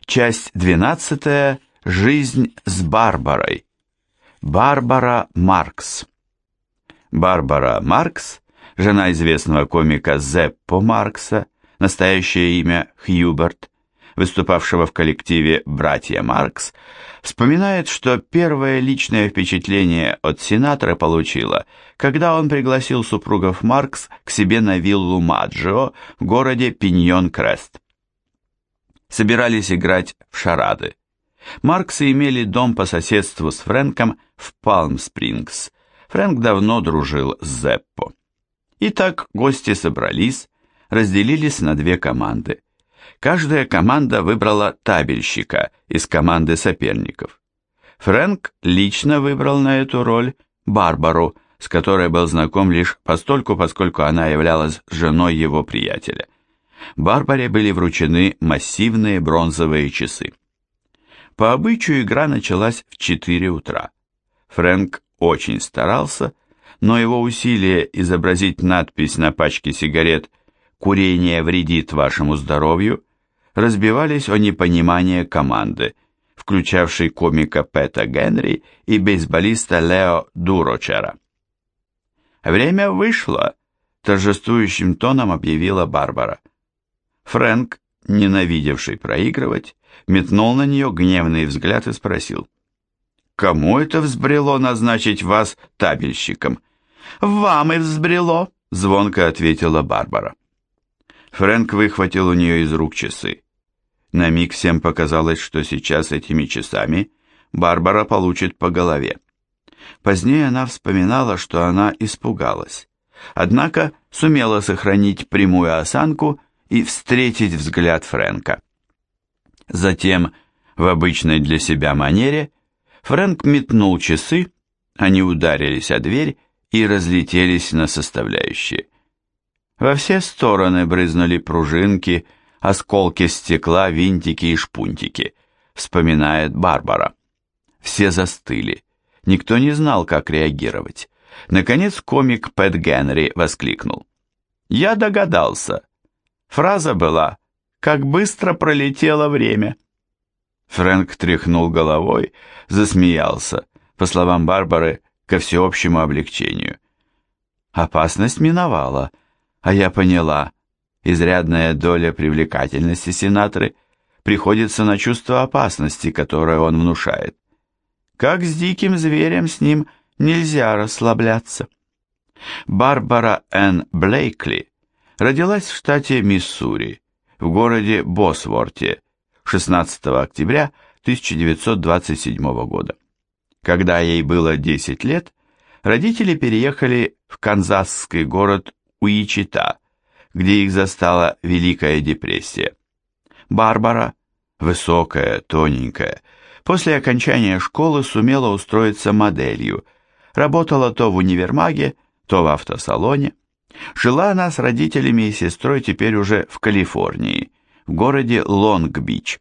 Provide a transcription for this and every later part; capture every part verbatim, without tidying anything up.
Часть двенадцатая. Жизнь с Барбарой. Барбара Маркс. Барбара Маркс, жена известного комика Зеппо Маркса, настоящее имя Хьюберт, выступавшего в коллективе «Братья Маркс», вспоминает, что первое личное впечатление от Синатры получила, когда он пригласил супругов Маркс к себе на виллу Маджио в городе Пиньон-Крест. Собирались играть в шарады. Марксы имели дом по соседству с Фрэнком в Палм-Спрингс. Фрэнк давно дружил с Зеппо. Итак, гости собрались, разделились на две команды. Каждая команда выбрала табельщика из команды соперников. Фрэнк лично выбрал на эту роль Барбару, с которой был знаком лишь постольку, поскольку она являлась женой его приятеля. Барбаре были вручены массивные бронзовые часы. По обычаю игра началась в четыре утра. Фрэнк очень старался, но его усилия изобразить надпись на пачке сигарет «Курение вредит вашему здоровью» разбивались о непонимание команды, включавшей комика Пэта Генри и бейсболиста Лео Дурочера. «Время вышло», — торжествующим тоном объявила Барбара. Фрэнк, ненавидевший проигрывать, метнул на нее гневный взгляд и спросил: «Кому это взбрело назначить вас табельщиком?» «Вам и взбрело», — звонко ответила Барбара. Фрэнк выхватил у нее из рук часы. На миг всем показалось, что сейчас этими часами Барбара получит по голове. Позднее она вспоминала, что она испугалась, однако сумела сохранить прямую осанку и встретить взгляд Фрэнка. Затем, в обычной для себя манере, Фрэнк метнул часы, они ударились о дверь и разлетелись на составляющие. Во все стороны брызнули пружинки, осколки стекла, винтики и шпунтики, вспоминает Барбара. Все застыли, никто не знал, как реагировать. Наконец комик Пэт Генри воскликнул: «Я догадался». Фраза была: «Как быстро пролетело время». Фрэнк тряхнул головой, засмеялся, по словам Барбары, ко всеобщему облегчению. Опасность миновала, а я поняла, изрядная доля привлекательности Синатры приходится на чувство опасности, которое он внушает. Как с диким зверем, с ним нельзя расслабляться. Барбара Энн Блейкли родилась в штате Миссури, в городе Босворте, шестнадцатого октября тысяча девятьсот двадцать седьмого года. Когда ей было десять лет, родители переехали в канзасский город Уичита, где их застала Великая депрессия. Барбара, высокая, тоненькая, после окончания школы сумела устроиться моделью, работала то в универмаге, то в автосалоне. Жила она с родителями и сестрой теперь уже в Калифорнии, в городе Лонг-Бич.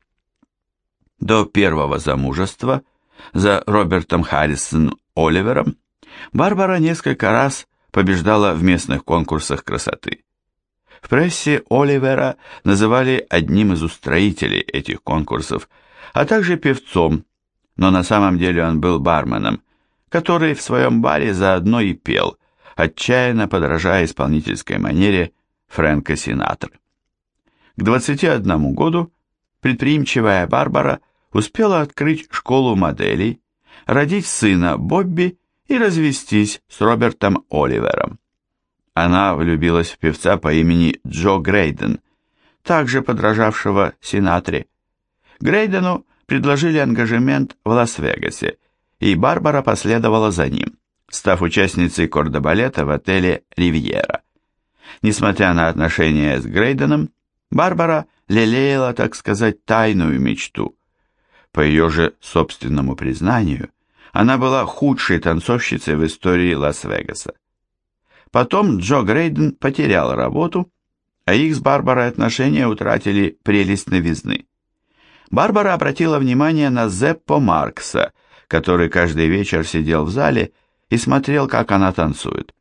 До первого замужества за Робертом Харрисон Оливером Барбара несколько раз побеждала в местных конкурсах красоты. В прессе Оливера называли одним из устроителей этих конкурсов, а также певцом, но на самом деле он был барменом, который в своем баре заодно и пел, отчаянно подражая исполнительской манере Фрэнка Синатры. К двадцати одному году предприимчивая Барбара успела открыть школу моделей, родить сына Бобби и развестись с Робертом Оливером. Она влюбилась в певца по имени Джо Грейден, также подражавшего Синатре. Грейдену предложили ангажемент в Лас-Вегасе, и Барбара последовала за ним, став участницей кордобалета в отеле «Ривьера». Несмотря на отношения с Грейденом, Барбара лелеяла, так сказать, тайную мечту. По ее же собственному признанию, она была худшей танцовщицей в истории Лас-Вегаса. Потом Джо Грейден потерял работу, а их с Барбарой отношения утратили прелесть новизны. Барбара обратила внимание на Зеппо Маркса, который каждый вечер сидел в зале и смотрел, как она танцует.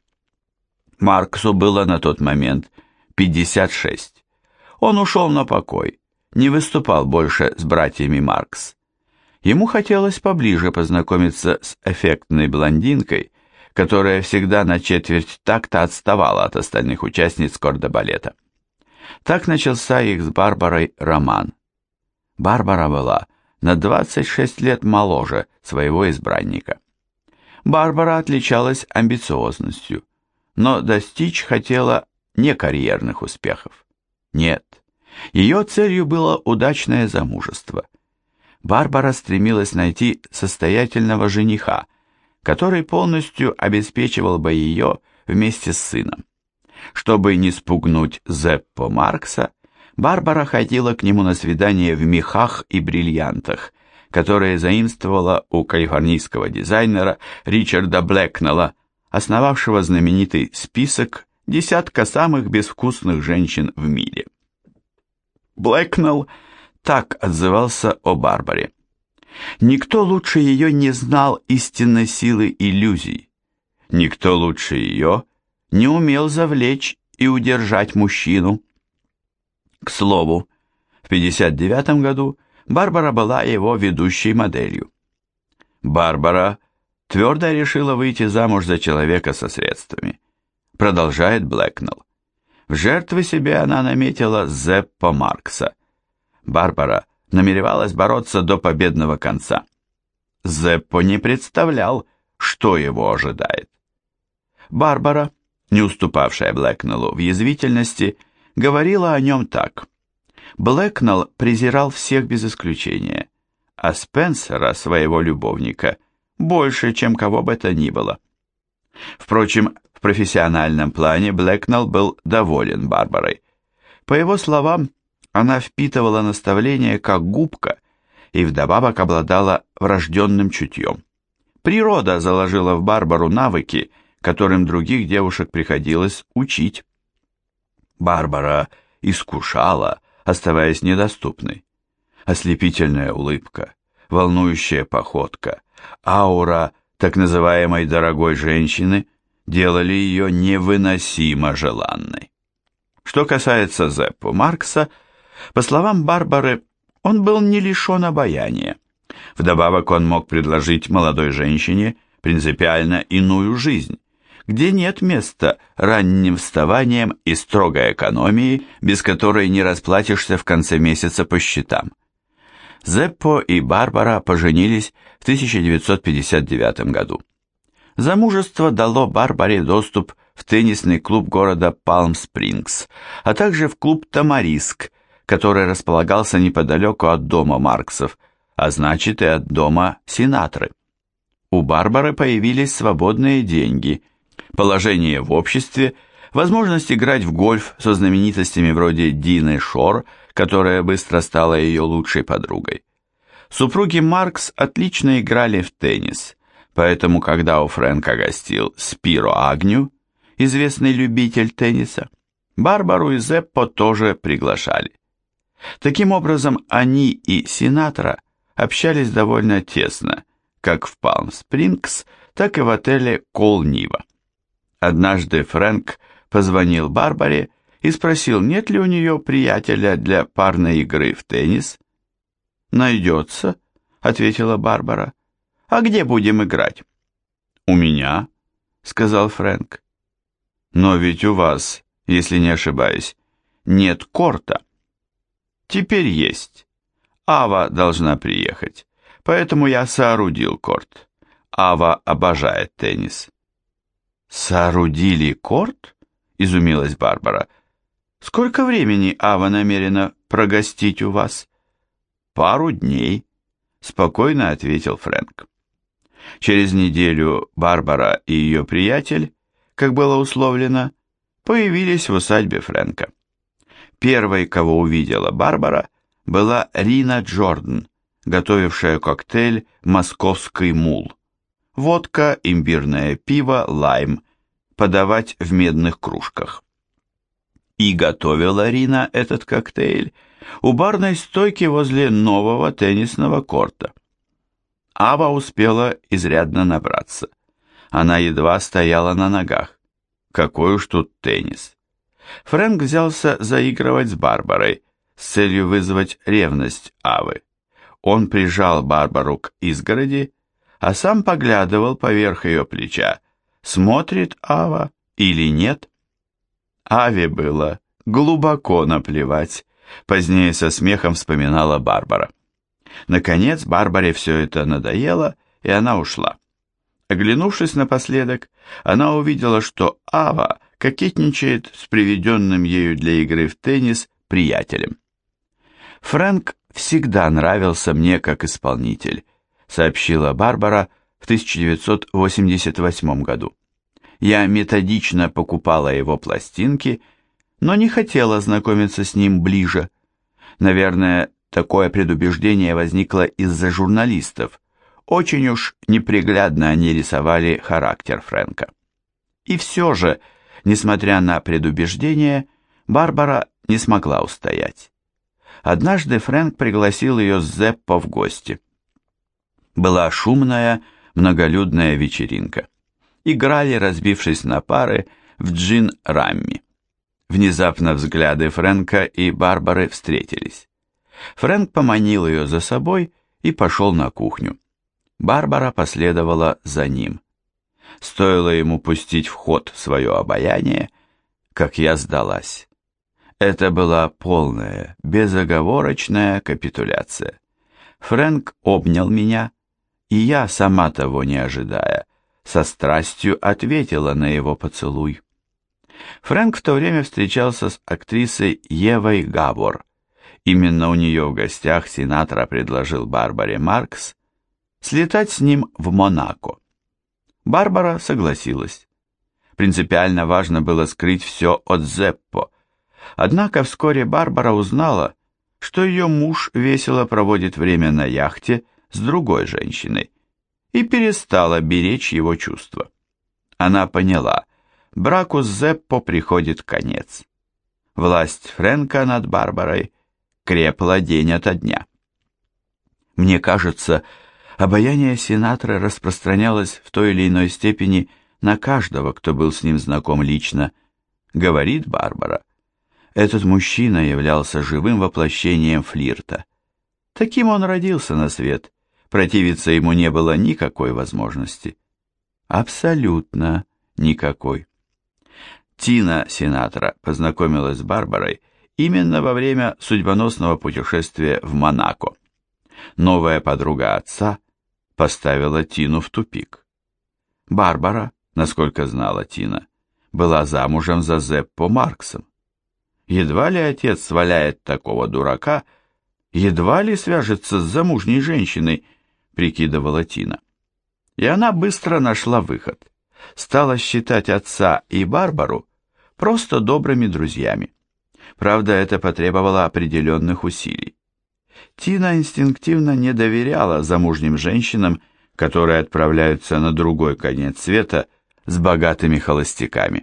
Марксу было на тот момент пятьдесят шесть. Он ушел на покой, не выступал больше с братьями Маркс. Ему хотелось поближе познакомиться с эффектной блондинкой, которая всегда на четверть такта отставала от остальных участниц кордобалета. Так начался их с Барбарой роман. Барбара была на двадцать шесть лет моложе своего избранника. Барбара отличалась амбициозностью, но достичь хотела не карьерных успехов. Нет, ее целью было удачное замужество. Барбара стремилась найти состоятельного жениха, который полностью обеспечивал бы ее вместе с сыном. Чтобы не спугнуть Зеппо Маркса, Барбара ходила к нему на свидание в мехах и бриллиантах, которые заимствовала у калифорнийского дизайнера Ричарда Блэкнелла, основавшего знаменитый список десятка самых безвкусных женщин в мире. Блэкнелл так отзывался о Барбаре. Никто лучше ее не знал истинной силы иллюзий. Никто лучше ее не умел завлечь и удержать мужчину. К слову, в пятьдесят девятом году Барбара была его ведущей моделью. Барбара твердо решила выйти замуж за человека со средствами. Продолжает Блэкнелл. В жертвы себе она наметила Зеппо Маркса. Барбара намеревалась бороться до победного конца. Зеппо не представлял, что его ожидает. Барбара, не уступавшая Блэкнеллу в язвительности, говорила о нем так. Блэкнелл презирал всех без исключения, а Спенсера, своего любовника, больше, чем кого бы то ни было. Впрочем, в профессиональном плане Блэкнелл был доволен Барбарой. По его словам, она впитывала наставления как губка и вдобавок обладала врожденным чутьем. Природа заложила в Барбару навыки, которым других девушек приходилось учить. Барбара искушала, оставаясь недоступной. Ослепительная улыбка, волнующая походка, аура так называемой дорогой женщины делали ее невыносимо желанной. Что касается Зеппо Маркса, по словам Барбары, он был не лишен обаяния. Вдобавок он мог предложить молодой женщине принципиально иную жизнь, где нет места ранним вставанием и строгой экономии, без которой не расплатишься в конце месяца по счетам. Зеппо и Барбара поженились в тысяча девятьсот пятьдесят девятом году. Замужество дало Барбаре доступ в теннисный клуб города Палм-Спрингс, а также в клуб «Тамариск», который располагался неподалеку от дома Марксов, а значит и от дома Синатры. У Барбары появились свободные деньги, положение в обществе, возможность играть в гольф со знаменитостями вроде Дины Шор, которая быстро стала ее лучшей подругой. Супруги Маркс отлично играли в теннис, поэтому когда у Фрэнка гостил Спиро Агню, известный любитель тенниса, Барбару и Зеппо тоже приглашали. Таким образом, они и Синатра общались довольно тесно, как в Палм-Спрингс, так и в отеле Кол-Нива. Однажды Фрэнк позвонил Барбаре и спросил, нет ли у нее приятеля для парной игры в теннис. «Найдется», — ответила Барбара. «А где будем играть?» «У меня», — сказал Фрэнк. «Но ведь у вас, если не ошибаюсь, нет корта». «Теперь есть. Ава должна приехать, поэтому я соорудил корт. Ава обожает теннис». «Соорудили корт?» — изумилась Барбара. «Сколько времени Ава намерена прогостить у вас?» «Пару дней», — спокойно ответил Фрэнк. Через неделю Барбара и ее приятель, как было условлено, появились в усадьбе Фрэнка. Первой, кого увидела Барбара, была Рина Джордан, готовившая коктейль «Московский мул». Водка, имбирное пиво, лайм, подавать в медных кружках. И готовила Рина этот коктейль у барной стойки возле нового теннисного корта. Ава успела изрядно набраться. Она едва стояла на ногах. Какой уж тут теннис. Фрэнк взялся заигрывать с Барбарой, с целью вызвать ревность Авы. Он прижал Барбару к изгороди, а сам поглядывал поверх ее плеча, смотрит Ава или нет. Аве было глубоко наплевать, позднее со смехом вспоминала Барбара. Наконец Барбаре все это надоело, и она ушла. Оглянувшись напоследок, она увидела, что Ава кокетничает с приведенным ею для игры в теннис приятелем. «Фрэнк всегда нравился мне как исполнитель», сообщила Барбара в тысяча девятьсот восемьдесят восьмом году. «Я методично покупала его пластинки, но не хотела знакомиться с ним ближе. Наверное, такое предубеждение возникло из-за журналистов. Очень уж неприглядно они рисовали характер Фрэнка. И все же, несмотря на предубеждение, Барбара не смогла устоять. Однажды Фрэнк пригласил ее с Зеппо в гости. Была шумная, многолюдная вечеринка. Играли, разбившись на пары, в джин-рамми. Внезапно взгляды Фрэнка и Барбары встретились. Фрэнк поманил ее за собой и пошел на кухню. Барбара последовала за ним. Стоило ему пустить в ход свое обаяние, как я сдалась. Это была полная, безоговорочная капитуляция. Фрэнк обнял меня, и я, сама того не ожидая, со страстью ответила на его поцелуй. Фрэнк в то время встречался с актрисой Евой Габор. Именно у нее в гостях Синатра предложил Барбаре Маркс слетать с ним в Монако. Барбара согласилась. Принципиально важно было скрыть все от Зеппо. Однако вскоре Барбара узнала, что ее муж весело проводит время на яхте с другой женщиной, и перестала беречь его чувства. Она поняла, браку с Зеппо приходит конец. Власть Фрэнка над Барбарой крепла день ото дня. Мне кажется, обаяние Синатры распространялось в той или иной степени на каждого, кто был с ним знаком лично, говорит Барбара. Этот мужчина являлся живым воплощением флирта. Таким он родился на свет, противиться ему не было никакой возможности. Абсолютно никакой. Тина Синатра познакомилась с Барбарой именно во время судьбоносного путешествия в Монако. Новая подруга отца поставила Тину в тупик. Барбара, насколько знала Тина, была замужем за Зеппо Марксом. Едва ли отец сваляет такого дурака, едва ли свяжется с замужней женщиной, прикидывала Тина. И она быстро нашла выход. Стала считать отца и Барбару просто добрыми друзьями. Правда, это потребовало определенных усилий. Тина инстинктивно не доверяла замужним женщинам, которые отправляются на другой конец света с богатыми холостяками.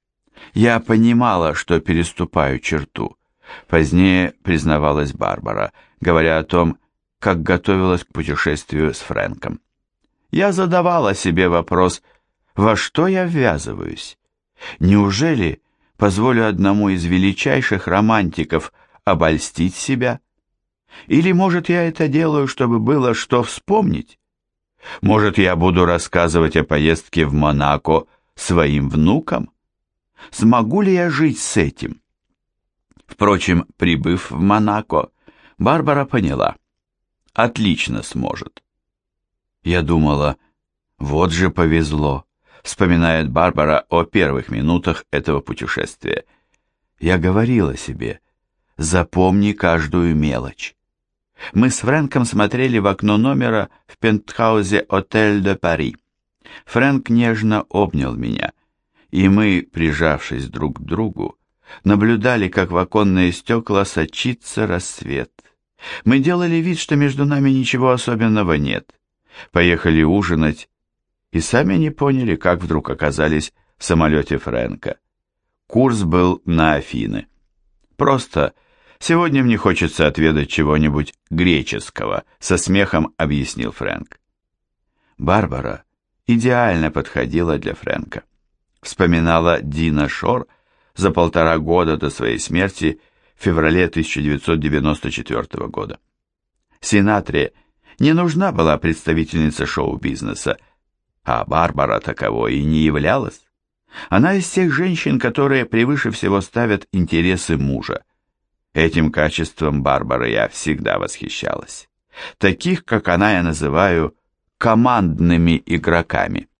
Я понимала, что переступаю черту. Позднее признавалась Барбара, говоря о том, как готовилась к путешествию с Фрэнком. Я задавала себе вопрос, во что я ввязываюсь? Неужели позволю одному из величайших романтиков обольстить себя? Или, может, я это делаю, чтобы было что вспомнить? Может, я буду рассказывать о поездке в Монако своим внукам? Смогу ли я жить с этим? Впрочем, прибыв в Монако, Барбара поняла. Отлично сможет. Я думала, вот же повезло, вспоминает Барбара о первых минутах этого путешествия. Я говорила себе, запомни каждую мелочь. Мы с Фрэнком смотрели в окно номера в пентхаузе «Отель де Пари». Фрэнк нежно обнял меня, и мы, прижавшись друг к другу, наблюдали, как в оконные стекла сочится рассвет. Мы делали вид, что между нами ничего особенного нет. Поехали ужинать, и сами не поняли, как вдруг оказались в самолете Фрэнка. Курс был на Афины. Просто сегодня мне хочется отведать чего-нибудь греческого, со смехом объяснил Фрэнк. Барбара идеально подходила для Фрэнка. Вспоминала Дина Шор за полтора года до своей смерти в феврале тысяча девятьсот девяносто четвёртого года. Синатре не нужна была представительница шоу-бизнеса, а Барбара таковой и не являлась. Она из тех женщин, которые превыше всего ставят интересы мужа. Этим качеством Барбары я всегда восхищалась. Таких, как она, я называю командными игроками.